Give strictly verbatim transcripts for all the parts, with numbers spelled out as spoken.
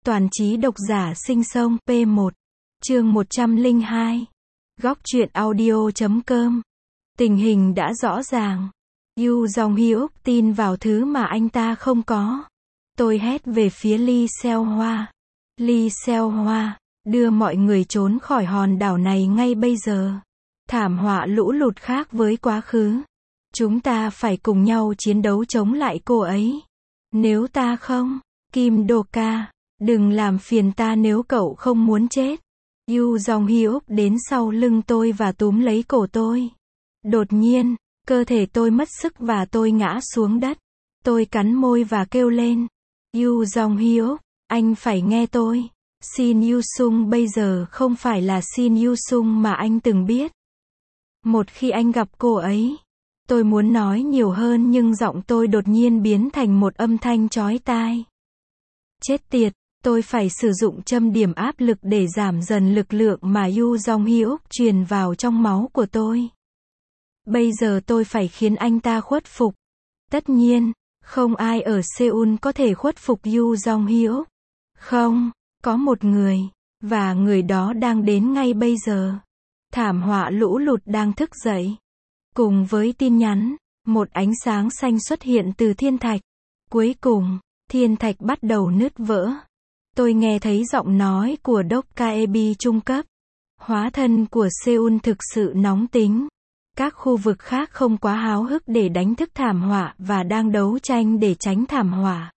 Toàn trí độc giả sinh sông P một. Chương một trăm lẻ hai. Góc truyện audio chấm com. Tình hình đã rõ ràng. Yu Jong-hyuk tin vào thứ mà anh ta không có. Tôi hét về phía Lee Seo-hwa. Lee Seo-hwa, đưa mọi người trốn khỏi hòn đảo này ngay bây giờ. Thảm họa lũ lụt khác với quá khứ. Chúng ta phải cùng nhau chiến đấu chống lại cô ấy. Nếu ta không, Kim Do-ka, đừng làm phiền ta nếu cậu không muốn chết. Yu Jong-hyuk đến sau lưng tôi và túm lấy cổ tôi. Đột nhiên, cơ thể tôi mất sức và tôi ngã xuống đất. Tôi cắn môi và kêu lên. Yu Jong-hyuk, anh phải nghe tôi. Shin Yu-sung bây giờ không phải là Shin Yu-sung mà anh từng biết. Một khi anh gặp cô ấy, tôi muốn nói nhiều hơn nhưng giọng tôi đột nhiên biến thành một âm thanh chói tai. Chết tiệt, tôi phải sử dụng châm điểm áp lực để giảm dần lực lượng mà Yu Jong-hyuk truyền vào trong máu của tôi. Bây giờ tôi phải khiến anh ta khuất phục. Tất nhiên, không ai ở Seoul có thể khuất phục Yu Jong-hyuk. Không, có một người, và người đó đang đến ngay bây giờ. Thảm họa lũ lụt đang thức dậy. Cùng với tin nhắn, một ánh sáng xanh xuất hiện từ thiên thạch. Cuối cùng, thiên thạch bắt đầu nứt vỡ. Tôi nghe thấy giọng nói của Dokkaebi trung cấp. Hóa thân của Seoul thực sự nóng tính. Các khu vực khác không quá háo hức để đánh thức thảm họa và đang đấu tranh để tránh thảm họa.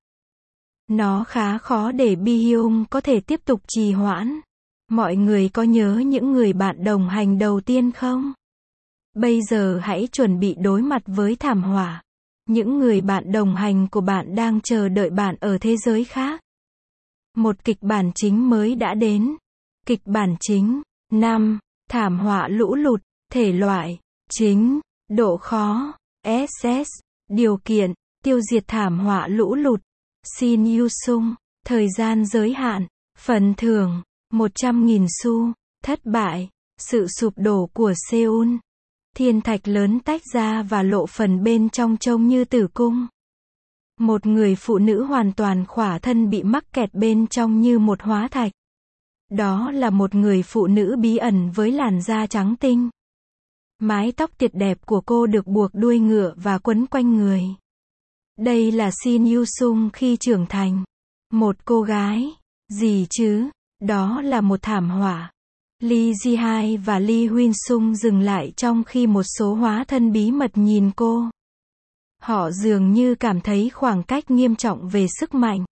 Nó khá khó để Bi-hyung có thể tiếp tục trì hoãn. Mọi người có nhớ những người bạn đồng hành đầu tiên không? Bây giờ hãy chuẩn bị đối mặt với thảm họa. Những người bạn đồng hành của bạn đang chờ đợi bạn ở thế giới khác. Một kịch bản chính mới đã đến. Kịch bản chính. năm. Thảm họa lũ lụt. Thể loại. Chính. Độ khó. ét ét. Điều kiện. Tiêu diệt thảm họa lũ lụt. Shin Yu-sung. Thời gian giới hạn. Phần thưởng. một trăm nghìn xu. Thất bại. Sự sụp đổ của Seoul. Thiên thạch lớn tách ra và lộ phần bên trong trông như tử cung. Một người phụ nữ hoàn toàn khỏa thân bị mắc kẹt bên trong như một hóa thạch. Đó là một người phụ nữ bí ẩn với làn da trắng tinh. Mái tóc tuyệt đẹp của cô được buộc đuôi ngựa và quấn quanh người. Đây là Shin Yu-sung khi trưởng thành. Một cô gái. Gì chứ? Đó là một thảm họa. Lee Ji-hai và Lee Huynh-sung dừng lại trong khi một số hóa thân bí mật nhìn cô. Họ dường như cảm thấy khoảng cách nghiêm trọng về sức mạnh.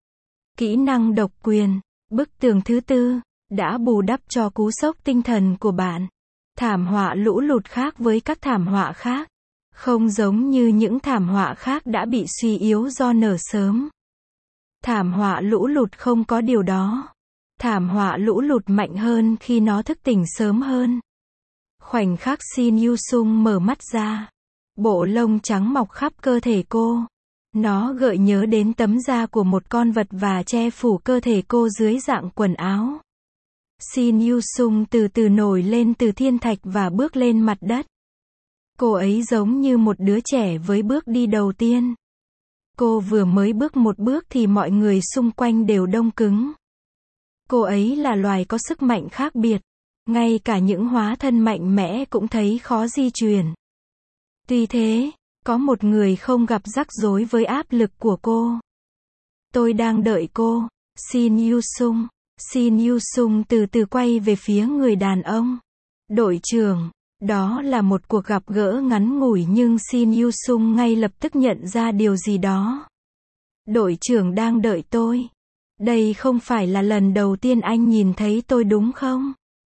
Kỹ năng độc quyền, bức tường thứ tư, đã bù đắp cho cú sốc tinh thần của bạn. Thảm họa lũ lụt khác với các thảm họa khác. Không giống như những thảm họa khác đã bị suy yếu do nở sớm. Thảm họa lũ lụt không có điều đó. Thảm họa lũ lụt mạnh hơn khi nó thức tỉnh sớm hơn. Khoảnh khắc Shin Yu-sung mở mắt ra. Bộ lông trắng mọc khắp cơ thể cô. Nó gợi nhớ đến tấm da của một con vật và che phủ cơ thể cô dưới dạng quần áo. Shin Yu-sung từ từ nổi lên từ thiên thạch và bước lên mặt đất. Cô ấy giống như một đứa trẻ với bước đi đầu tiên. Cô vừa mới bước một bước thì mọi người xung quanh đều đông cứng. Cô ấy là loài có sức mạnh khác biệt. Ngay cả những hóa thân mạnh mẽ cũng thấy khó di chuyển. Tuy thế, có một người không gặp rắc rối với áp lực của cô. Tôi đang đợi cô. Shin Yu-sung. Shin Yu-sung từ từ quay về phía người đàn ông. Đội trưởng. Đó là một cuộc gặp gỡ ngắn ngủi nhưng Shin Yu-sung ngay lập tức nhận ra điều gì đó. Đội trưởng đang đợi tôi. Đây không phải là lần đầu tiên anh nhìn thấy tôi đúng không?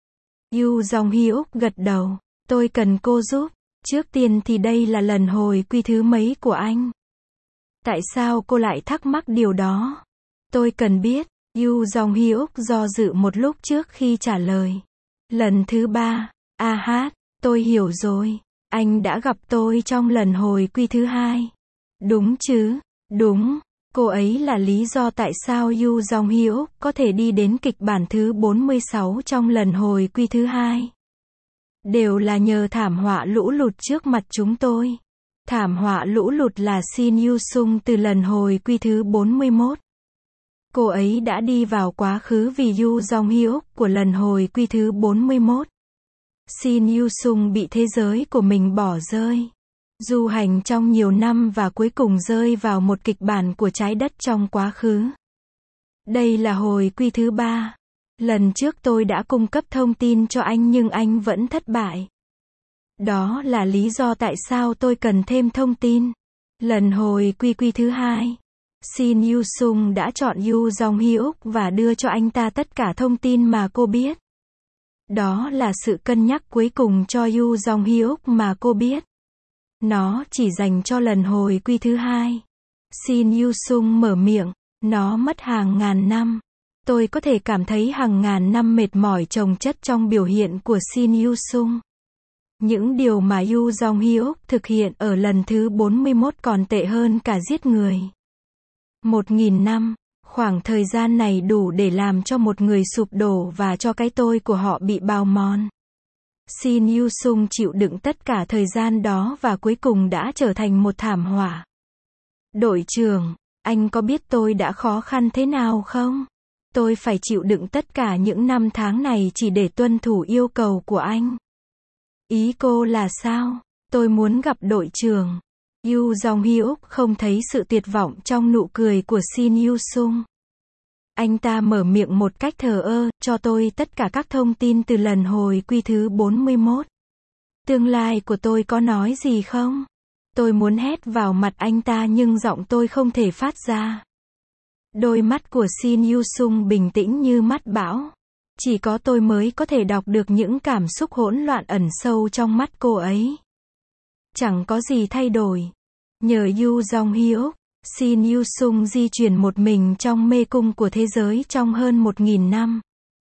Yu Jong-hyuk gật đầu. Tôi cần cô giúp. Trước tiên thì đây là lần hồi quy thứ mấy của anh? Tại sao cô lại thắc mắc điều đó? Tôi cần biết. Yu Jong-hyuk do dự một lúc trước khi trả lời. Lần thứ ba. A hát, tôi hiểu rồi. Anh đã gặp tôi trong lần hồi quy thứ hai. Đúng chứ? Đúng. Cô ấy là lý do tại sao Yu Jong-hyuk có thể đi đến kịch bản thứ bốn mươi sáu trong lần hồi quy thứ hai. Đều là nhờ thảm họa lũ lụt trước mặt chúng tôi. Thảm họa lũ lụt là Shin Yu-sung từ lần hồi quy thứ bốn mươi mốt. Cô ấy đã đi vào quá khứ vì Yoo Jong Hyuk của lần hồi quy thứ bốn mươi mốt. Shin Yu Sung bị thế giới của mình bỏ rơi. Du hành trong nhiều năm và cuối cùng rơi vào một kịch bản của trái đất trong quá khứ. Đây là hồi quy thứ ba. Lần trước tôi đã cung cấp thông tin cho anh nhưng anh vẫn thất bại. Đó là lý do tại sao tôi cần thêm thông tin. Lần hồi quy quy thứ hai, Shin Yu Sung đã chọn Yoo Jong Hyuk và đưa cho anh ta tất cả thông tin mà cô biết. Đó là sự cân nhắc cuối cùng cho Yoo Jong Hyuk mà cô biết. Nó chỉ dành cho lần hồi quy thứ hai. Shin Yu Sung mở miệng, nó mất hàng ngàn năm. Tôi có thể cảm thấy hàng ngàn năm mệt mỏi chồng chất trong biểu hiện của Shin Yu Sung. Những điều mà Yoo Jong Hyuk thực hiện ở lần thứ bốn mươi mốt còn tệ hơn cả giết người. Một nghìn năm, khoảng thời gian này đủ để làm cho một người sụp đổ và cho cái tôi của họ bị bào mòn. Shin Yu Sung chịu đựng tất cả thời gian đó và cuối cùng đã trở thành một thảm họa. Đội trưởng, anh có biết tôi đã khó khăn thế nào không? Tôi phải chịu đựng tất cả những năm tháng này chỉ để tuân thủ yêu cầu của anh. Ý cô là sao? Tôi muốn gặp đội trưởng. Yoo Jong Hyuk không thấy sự tuyệt vọng trong nụ cười của Shin Yu Sung. Anh ta mở miệng một cách thờ ơ, cho tôi tất cả các thông tin từ lần hồi quy thứ bốn mươi mốt. Tương lai của tôi có nói gì không? Tôi muốn hét vào mặt anh ta nhưng giọng tôi không thể phát ra. Đôi mắt của Shin Yu Sung bình tĩnh như mắt bão. Chỉ có tôi mới có thể đọc được những cảm xúc hỗn loạn ẩn sâu trong mắt cô ấy. Chẳng có gì thay đổi. Nhờ Yoo Jong Hyuk, Shin Yu Sung di chuyển một mình trong mê cung của thế giới trong hơn một nghìn năm.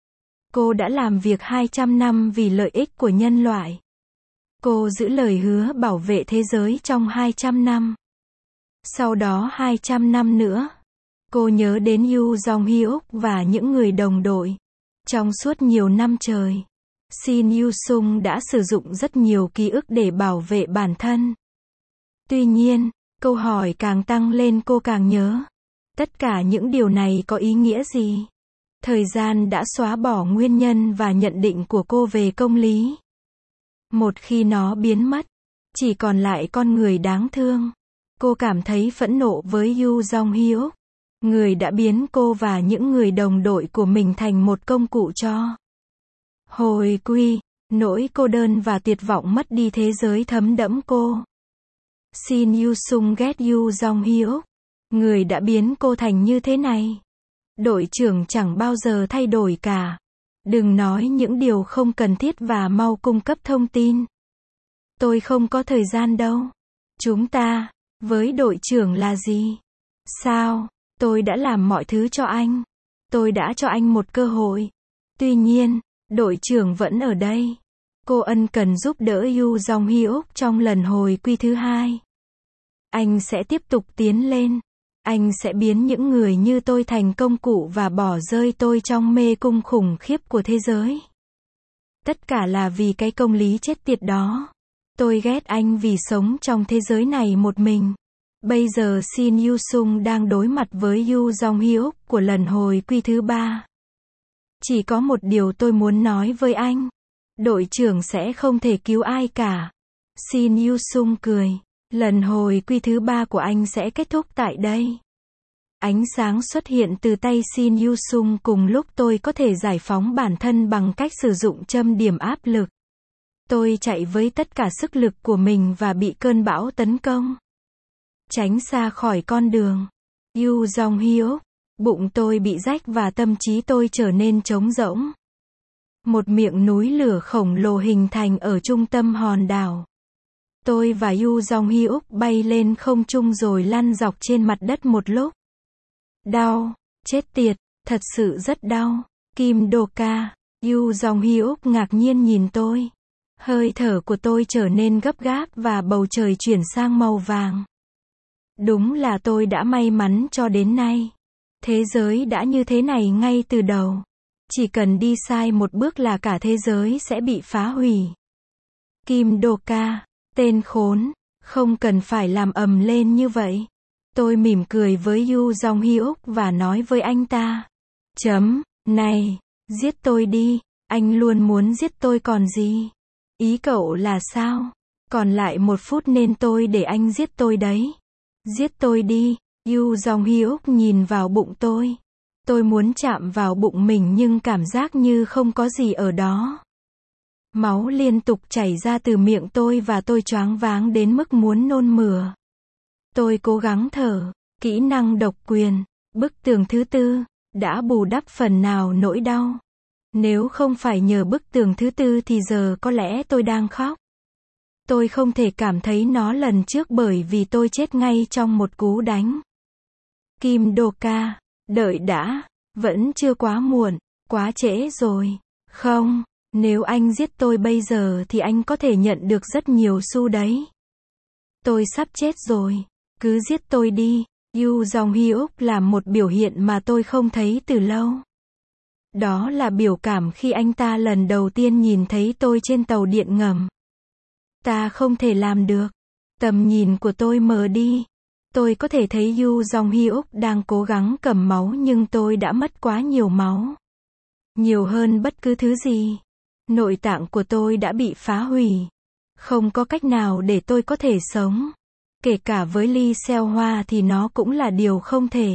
Cô đã làm việc hai trăm năm vì lợi ích của nhân loại. Cô giữ lời hứa bảo vệ thế giới trong hai trăm năm. Sau đó hai trăm năm nữa, cô nhớ đến Yoo Jong Hyuk và những người đồng đội. Trong suốt nhiều năm trời, Shin Yu Sung đã sử dụng rất nhiều ký ức để bảo vệ bản thân. Tuy nhiên, câu hỏi càng tăng lên cô càng nhớ. Tất cả những điều này có ý nghĩa gì? Thời gian đã xóa bỏ nguyên nhân và nhận định của cô về công lý. Một khi nó biến mất, chỉ còn lại con người đáng thương. Cô cảm thấy phẫn nộ với Yoo Jong Hyuk, người đã biến cô và những người đồng đội của mình thành một công cụ cho hồi quy. Nỗi cô đơn và tuyệt vọng mất đi thế giới thấm đẫm cô. Shin Yu Sung ghét Yoo Jong Hyuk, người đã biến cô thành như thế này. Đội trưởng chẳng bao giờ thay đổi cả. Đừng nói những điều không cần thiết và mau cung cấp thông tin. Tôi không có thời gian đâu. Chúng ta, với đội trưởng là gì? Sao? Tôi đã làm mọi thứ cho anh. Tôi đã cho anh một cơ hội. Tuy nhiên, đội trưởng vẫn ở đây. Cô ân cần giúp đỡ Yoo Jong Hyuk trong lần hồi quy thứ hai. Anh sẽ tiếp tục tiến lên. Anh sẽ biến những người như tôi thành công cụ và bỏ rơi tôi trong mê cung khủng khiếp của thế giới. Tất cả là vì cái công lý chết tiệt đó. Tôi ghét anh vì sống trong thế giới này một mình. Bây giờ Shin Yu Sung đang đối mặt với Yoo Jong Hyuk của lần hồi quy thứ ba. Chỉ có một điều tôi muốn nói với anh. Đội trưởng sẽ không thể cứu ai cả. Shin Yu Sung cười. Lần hồi quy thứ ba của anh sẽ kết thúc tại đây. Ánh sáng xuất hiện từ tay Shin Yu Sung cùng lúc tôi có thể giải phóng bản thân bằng cách sử dụng châm điểm áp lực. Tôi chạy với tất cả sức lực của mình và bị cơn bão tấn công. Tránh xa khỏi con đường. Yoo Jong Hyuk, bụng tôi bị rách và tâm trí tôi trở nên trống rỗng. Một miệng núi lửa khổng lồ hình thành ở trung tâm hòn đảo. Tôi và Yoo Jong Hyuk bay lên không trung rồi lăn dọc trên mặt đất một lúc. Đau, chết tiệt, thật sự rất đau. Kim Do-ka, Yoo Jong Hyuk ngạc nhiên nhìn tôi. Hơi thở của tôi trở nên gấp gáp và bầu trời chuyển sang màu vàng. Đúng là tôi đã may mắn cho đến nay. Thế giới đã như thế này ngay từ đầu. Chỉ cần đi sai một bước là cả thế giới sẽ bị phá hủy. Kim Do-ka, tên khốn, không cần phải làm ầm lên như vậy. Tôi mỉm cười với Yu Jong Hyuk và nói với anh ta. Chấm, này, giết tôi đi, anh luôn muốn giết tôi còn gì. Ý cậu là sao? Còn lại một phút nên tôi để anh giết tôi đấy. Giết tôi đi, Yu Jong Hyuk nhìn vào bụng tôi. Tôi muốn chạm vào bụng mình nhưng cảm giác như không có gì ở đó. Máu liên tục chảy ra từ miệng tôi và tôi choáng váng đến mức muốn nôn mửa. Tôi cố gắng thở, kỹ năng độc quyền, bức tường thứ tư, đã bù đắp phần nào nỗi đau. Nếu không phải nhờ bức tường thứ tư thì giờ có lẽ tôi đang khóc. Tôi không thể cảm thấy nó lần trước bởi vì tôi chết ngay trong một cú đánh. Kim Do-ka, đợi đã, vẫn chưa quá muộn, quá trễ rồi. Không, nếu anh giết tôi bây giờ thì anh có thể nhận được rất nhiều xu đấy. Tôi sắp chết rồi, cứ giết tôi đi. Yu Jong Hyuk làm một biểu hiện mà tôi không thấy từ lâu. Đó là biểu cảm khi anh ta lần đầu tiên nhìn thấy tôi trên tàu điện ngầm. Ta không thể làm được. Tầm nhìn của tôi mờ đi. Tôi có thể thấy Yu Jong Hyuk đang cố gắng cầm máu nhưng tôi đã mất quá nhiều máu. Nhiều hơn bất cứ thứ gì. Nội tạng của tôi đã bị phá hủy. Không có cách nào để tôi có thể sống. Kể cả với Lee Seo Hoa thì nó cũng là điều không thể.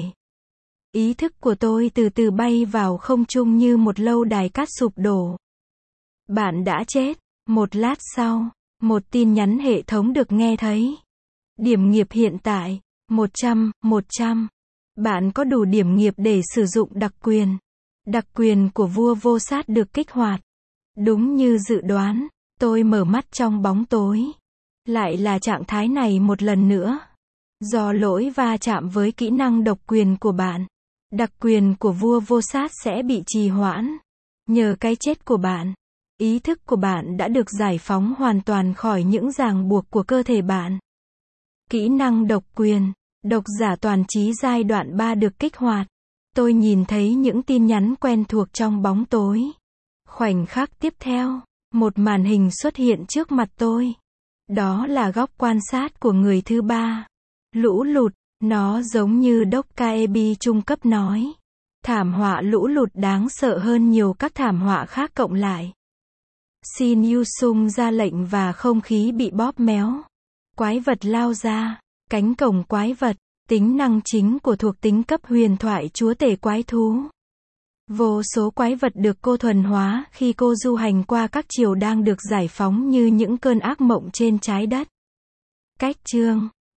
Ý thức của tôi từ từ bay vào không trung như một lâu đài cát sụp đổ. Bạn đã chết. Một lát sau, một tin nhắn hệ thống được nghe thấy. Điểm nghiệp hiện tại, một trăm, một trăm. Bạn có đủ điểm nghiệp để sử dụng đặc quyền. Đặc quyền của vua vô sát được kích hoạt. Đúng như dự đoán, tôi mở mắt trong bóng tối. Lại là trạng thái này một lần nữa. Do lỗi va chạm với kỹ năng độc quyền của bạn, đặc quyền của vua vô sát sẽ bị trì hoãn. Nhờ cái chết của bạn, ý thức của bạn đã được giải phóng hoàn toàn khỏi những ràng buộc của cơ thể bạn. Kỹ năng độc quyền, độc giả toàn trí giai đoạn ba được kích hoạt. Tôi nhìn thấy những tin nhắn quen thuộc trong bóng tối. Khoảnh khắc tiếp theo, một màn hình xuất hiện trước mặt tôi. Đó là góc quan sát của người thứ ba. Lũ lụt, nó giống như Dokkaebi trung cấp nói. Thảm họa lũ lụt đáng sợ hơn nhiều các thảm họa khác cộng lại. Shin Yu-sung ra lệnh và không khí bị bóp méo. Quái vật lao ra. Cánh cổng quái vật, tính năng chính của thuộc tính cấp huyền thoại chúa tể quái thú. Vô số quái vật được cô thuần hóa khi cô du hành qua các chiều đang được giải phóng như những cơn ác mộng trên trái đất. Cách chương